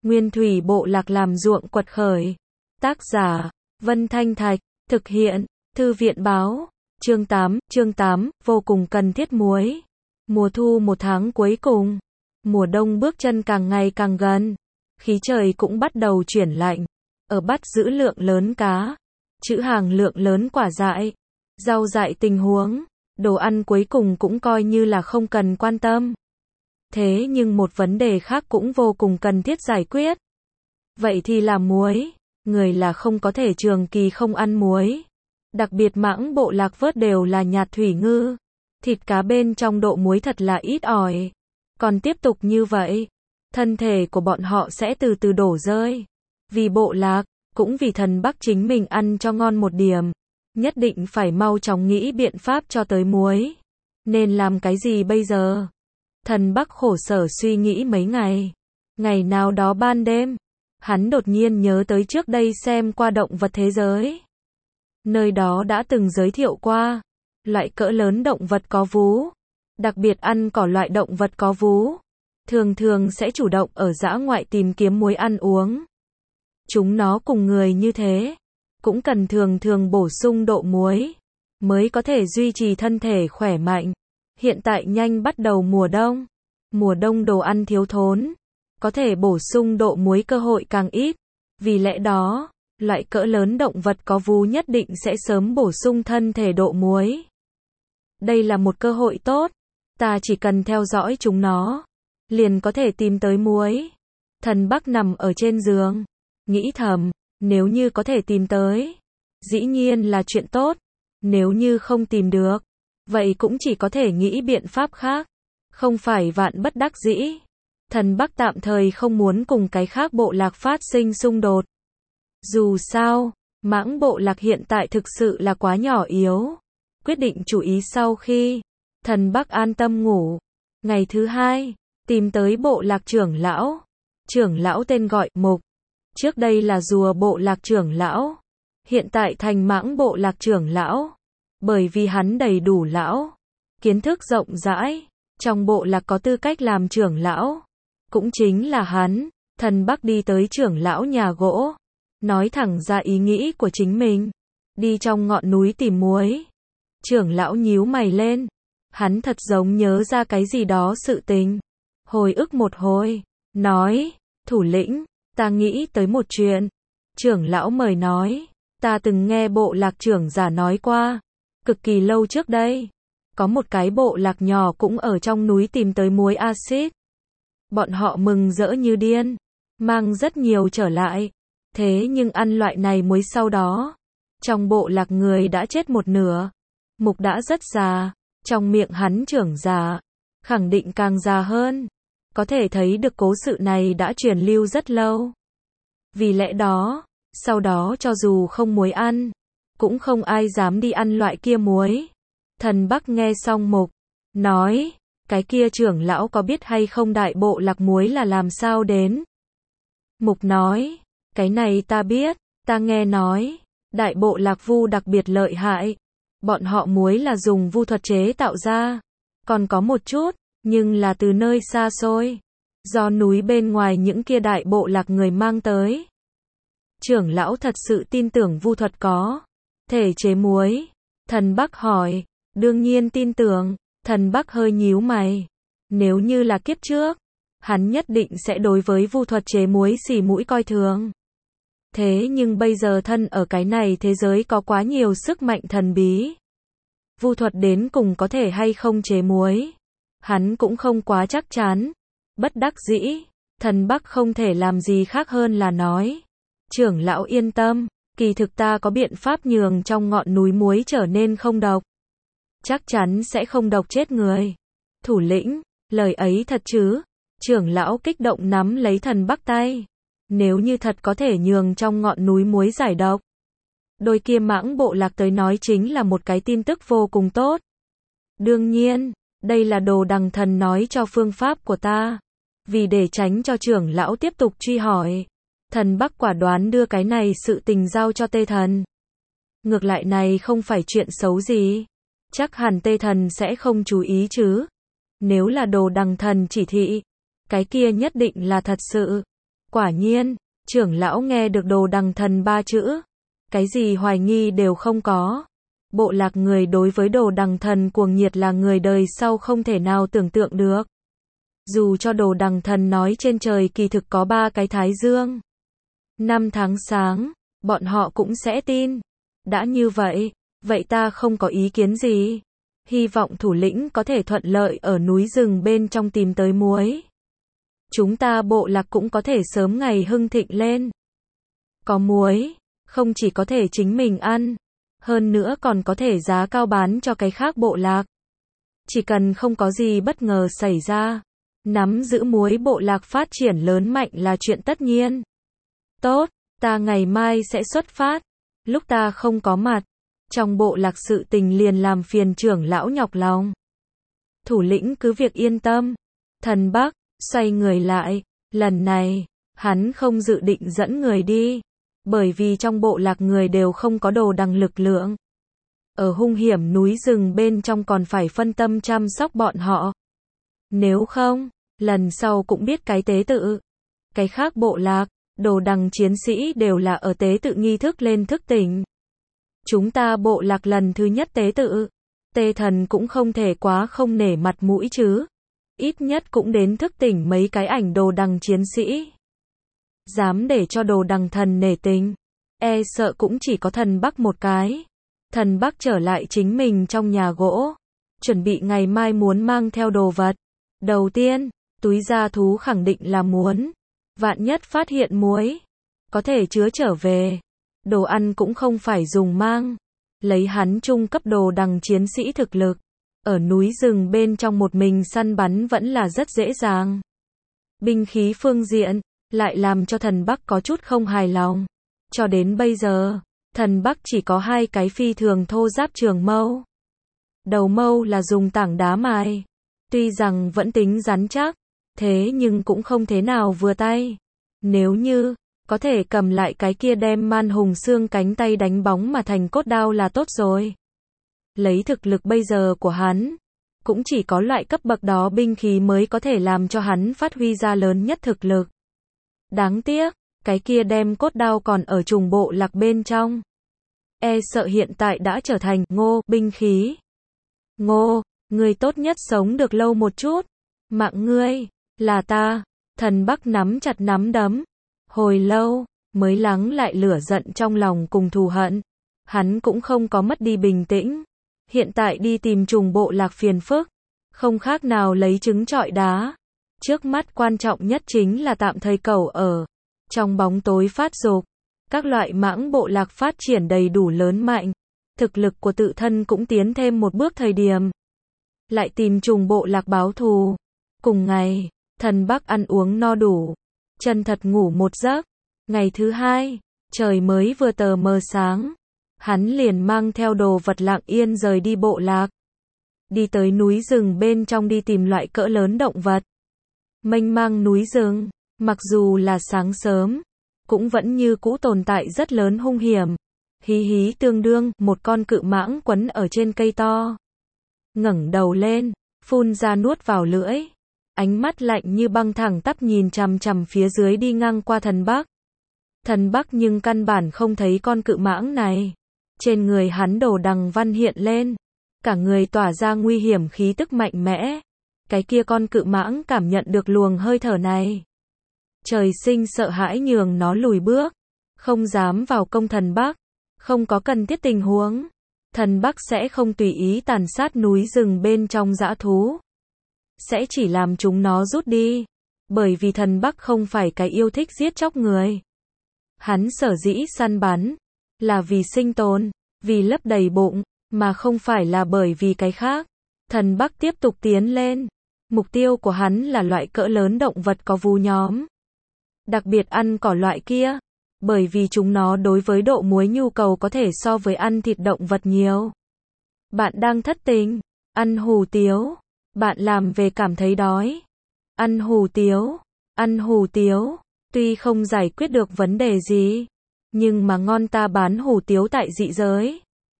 Nguyên thủy bộ lạc làm ruộng quật khởi. Tác giả, Vân Thanh Thạch, thực hiện, Thư viện báo. Chương 8, vô cùng cần thiết muối. Mùa thu một tháng cuối cùng. Mùa đông bước chân càng ngày càng gần. Khí trời cũng bắt đầu chuyển lạnh. Ở bắt giữ lượng lớn cá. Trữ hàng lượng lớn quả dại. Rau dại tình huống. Đồ ăn cuối cùng cũng coi như là không cần quan tâm. Thế nhưng một vấn đề khác cũng vô cùng cần thiết giải quyết. Vậy thì là muối. Người là không có thể trường kỳ không ăn muối. Đặc biệt mãng bộ lạc vớt đều là nhạt thủy ngư. Thịt cá bên trong độ muối thật là ít ỏi. Còn tiếp tục như vậy, thân thể của bọn họ sẽ từ từ đổ rơi. Vì bộ lạc, cũng vì thần Bắc chính mình ăn cho ngon một điểm. Nhất định phải mau chóng nghĩ biện pháp cho tới muối. Nên làm cái gì bây giờ? Thần Bắc khổ sở suy nghĩ mấy ngày. Ngày nào đó ban đêm, hắn đột nhiên nhớ tới trước đây xem qua động vật thế giới. Nơi đó đã từng giới thiệu qua, loại cỡ lớn động vật có vú, đặc biệt ăn cỏ loại động vật có vú, thường thường sẽ chủ động ở dã ngoại tìm kiếm muối ăn uống. Chúng nó cùng người như thế, cũng cần thường thường bổ sung độ muối, mới có thể duy trì thân thể khỏe mạnh. Hiện tại nhanh bắt đầu mùa đông đồ ăn thiếu thốn, có thể bổ sung độ muối cơ hội càng ít. Vì lẽ đó, loại cỡ lớn động vật có vú nhất định sẽ sớm bổ sung thân thể độ muối. Đây là một cơ hội tốt, ta chỉ cần theo dõi chúng nó, liền có thể tìm tới muối. Thần Bắc nằm ở trên giường, nghĩ thầm, nếu như có thể tìm tới, dĩ nhiên là chuyện tốt, nếu như không tìm được, vậy cũng chỉ có thể nghĩ biện pháp khác, không phải vạn bất đắc dĩ. Thần Bắc tạm thời không muốn cùng cái khác bộ lạc phát sinh xung đột. Dù sao, mãng bộ lạc hiện tại thực sự là quá nhỏ yếu. Quyết định chủ ý sau khi thần Bắc an tâm ngủ. Ngày thứ hai, tìm tới bộ lạc trưởng lão. Trưởng lão tên gọi Mục. Trước đây là rùa bộ lạc trưởng lão. Hiện tại thành mãng bộ lạc trưởng lão. Bởi vì hắn đầy đủ lão. Kiến thức rộng rãi. Trong bộ lạc có tư cách làm trưởng lão. Cũng chính là hắn. Thần Bắc đi tới trưởng lão nhà gỗ. Nói thẳng ra ý nghĩ của chính mình. Đi trong ngọn núi tìm muối. Trưởng lão nhíu mày lên. Hắn thật giống nhớ ra cái gì đó sự tình. Hồi ức một hồi. Nói, thủ lĩnh, ta nghĩ tới một chuyện. Trưởng lão mời nói. Ta từng nghe bộ lạc trưởng giả nói qua. Cực kỳ lâu trước đây. Có một cái bộ lạc nhỏ cũng ở trong núi tìm tới muối axit. Bọn họ mừng rỡ như điên. Mang rất nhiều trở lại. Thế nhưng ăn loại này muối sau đó. Trong bộ lạc người đã chết một nửa. Mục đã rất già. Trong miệng hắn trưởng giả. Khẳng định càng già hơn. Có thể thấy được cố sự này đã truyền lưu rất lâu. Vì lẽ đó, sau đó cho dù không muối ăn, cũng không ai dám đi ăn loại kia muối. Thần Bắc nghe xong Mục, nói, cái kia trưởng lão có biết hay không đại bộ lạc muối là làm sao đến? Mục nói, cái này ta biết, ta nghe nói, đại bộ lạc vu đặc biệt lợi hại. Bọn họ muối là dùng vu thuật chế tạo ra. Còn có một chút, nhưng là từ nơi xa xôi. Do núi bên ngoài những kia đại bộ lạc người mang tới. Trưởng lão thật sự tin tưởng vu thuật có thể chế muối. Thần Bắc hỏi, đương nhiên tin tưởng. Thần Bắc hơi nhíu mày. Nếu như là kiếp trước, hắn nhất định sẽ đối với vu thuật chế muối xỉ mũi coi thường. Thế nhưng bây giờ thân ở cái này thế giới có quá nhiều sức mạnh thần bí. Vu thuật đến cùng có thể hay không chế muối. Hắn cũng không quá chắc chắn. Bất đắc dĩ, thần Bắc không thể làm gì khác hơn là nói. Trưởng lão yên tâm, kỳ thực ta có biện pháp nhường trong ngọn núi muối trở nên không độc. Chắc chắn sẽ không độc chết người. Thủ lĩnh, lời ấy thật chứ? Trưởng lão kích động nắm lấy thần Bắc tay. Nếu như thật có thể nhường trong ngọn núi muối giải độc, đôi kia mãng bộ lạc tới nói chính là một cái tin tức vô cùng tốt. Đương nhiên, đây là Đồ Đằng Thần nói cho phương pháp của ta. Vì để tránh cho trưởng lão tiếp tục truy hỏi, thần Bắc quả đoán đưa cái này sự tình giao cho Tê Thần. Ngược lại này không phải chuyện xấu gì. Chắc hẳn Tê Thần sẽ không chú ý chứ. Nếu là Đồ Đằng Thần chỉ thị, cái kia nhất định là thật sự. Quả nhiên, trưởng lão nghe được đồ đằng thần 3 chữ. Cái gì hoài nghi đều không có. Bộ lạc người đối với đồ đằng thần cuồng nhiệt là người đời sau không thể nào tưởng tượng được. Dù cho đồ đằng thần nói trên trời kỳ thực có 3 cái thái dương, 5 tháng sáng, bọn họ cũng sẽ tin. Đã như vậy, vậy ta không có ý kiến gì. Hy vọng thủ lĩnh có thể thuận lợi ở núi rừng bên trong tìm tới muối. Chúng ta bộ lạc cũng có thể sớm ngày hưng thịnh lên. Có muối, không chỉ có thể chính mình ăn, hơn nữa còn có thể giá cao bán cho cái khác bộ lạc. Chỉ cần không có gì bất ngờ xảy ra, nắm giữ muối bộ lạc phát triển lớn mạnh là chuyện tất nhiên. Tốt, ta ngày mai sẽ xuất phát. Lúc ta không có mặt, trong bộ lạc sự tình liền làm phiền trưởng lão nhọc lòng. Thủ lĩnh cứ việc yên tâm. Thần Bắc xoay người lại, lần này, hắn không dự định dẫn người đi, bởi vì trong bộ lạc người đều không có đồ đằng lực lượng. Ở hung hiểm núi rừng bên trong còn phải phân tâm chăm sóc bọn họ. Nếu không, lần sau cũng biết cái tế tự. Cái khác bộ lạc, đồ đằng chiến sĩ đều là ở tế tự nghi thức lên thức tỉnh. Chúng ta bộ lạc lần thứ nhất tế tự, tê thần cũng không thể quá không nể mặt mũi chứ. Ít nhất cũng đến thức tỉnh mấy cái ảnh đồ đằng chiến sĩ. Dám để cho đồ đằng thần nể tình, e sợ cũng chỉ có thần Bắc một cái. Thần Bắc trở lại chính mình trong nhà gỗ, chuẩn bị ngày mai muốn mang theo đồ vật. Đầu tiên, túi da thú khẳng định là muốn. Vạn nhất phát hiện muối, có thể chứa trở về. Đồ ăn cũng không phải dùng mang. Lấy hắn trung cấp đồ đằng chiến sĩ thực lực, ở núi rừng bên trong một mình săn bắn vẫn là rất dễ dàng. Binh khí phương diện, lại làm cho thần Bắc có chút không hài lòng. Cho đến bây giờ, thần Bắc chỉ có 2 cái phi thường thô giáp trường mâu. Đầu mâu là dùng tảng đá mài. Tuy rằng vẫn tính rắn chắc, thế nhưng cũng không thế nào vừa tay. Nếu như có thể cầm lại cái kia đem man hùng xương cánh tay đánh bóng mà thành cốt đao là tốt rồi. Lấy thực lực bây giờ của hắn, cũng chỉ có loại cấp bậc đó binh khí mới có thể làm cho hắn phát huy ra lớn nhất thực lực. Đáng tiếc, cái kia đem cốt đao còn ở trùng bộ lạc bên trong. E sợ hiện tại đã trở thành Ngô binh khí. Ngô, ngươi tốt nhất sống được lâu một chút. Mạng ngươi, là ta. Thần Bắc nắm chặt nắm đấm. Hồi lâu, mới lắng lại lửa giận trong lòng cùng thù hận. Hắn cũng không có mất đi bình tĩnh. Hiện tại đi tìm trùng bộ lạc phiền phức, không khác nào lấy trứng trọi đá. Trước mắt quan trọng nhất chính là tạm thời cầu ở trong bóng tối phát dục. Các loại mãng bộ lạc phát triển đầy đủ lớn mạnh, thực lực của tự thân cũng tiến thêm một bước thời điểm. Lại tìm trùng bộ lạc báo thù. Cùng ngày, thần Bắc ăn uống no đủ, chân thật ngủ một giấc. Ngày thứ 2, trời mới vừa tờ mờ sáng, hắn liền mang theo đồ vật lặng yên rời đi bộ lạc. Đi tới núi rừng bên trong đi tìm loại cỡ lớn động vật. Mênh mang núi rừng, mặc dù là sáng sớm, cũng vẫn như cũ tồn tại rất lớn hung hiểm. Hí hí tương đương, một con cự mãng quấn ở trên cây to. Ngẩng đầu lên, phun ra nuốt vào lưỡi. Ánh mắt lạnh như băng thẳng tắp nhìn chằm chằm phía dưới đi ngang qua thần Bắc. Thần Bắc nhưng căn bản không thấy con cự mãng này. Trên người hắn đồ đằng văn hiện lên. Cả người tỏa ra nguy hiểm khí tức mạnh mẽ. Cái kia con cự mãng cảm nhận được luồng hơi thở này. Trời sinh sợ hãi nhường nó lùi bước. Không dám vào công thần Bắc. Không có cần thiết tình huống. Thần Bắc sẽ không tùy ý tàn sát núi rừng bên trong dã thú. Sẽ chỉ làm chúng nó rút đi. Bởi vì thần Bắc không phải cái yêu thích giết chóc người. Hắn sở dĩ săn bắn là vì sinh tồn, vì lấp đầy bụng, mà không phải là bởi vì cái khác. Thần Bắc tiếp tục tiến lên. Mục tiêu của hắn là loại cỡ lớn động vật có vú nhóm. Đặc biệt ăn cỏ loại kia. Bởi vì chúng nó đối với độ muối nhu cầu có thể so với ăn thịt động vật nhiều. Bạn đang thất tình, ăn hủ tiếu. Bạn làm về cảm thấy đói. Ăn hủ tiếu. Ăn hủ tiếu. Tuy không giải quyết được vấn đề gì, nhưng mà ngon ta bán hủ tiếu tại dị giới.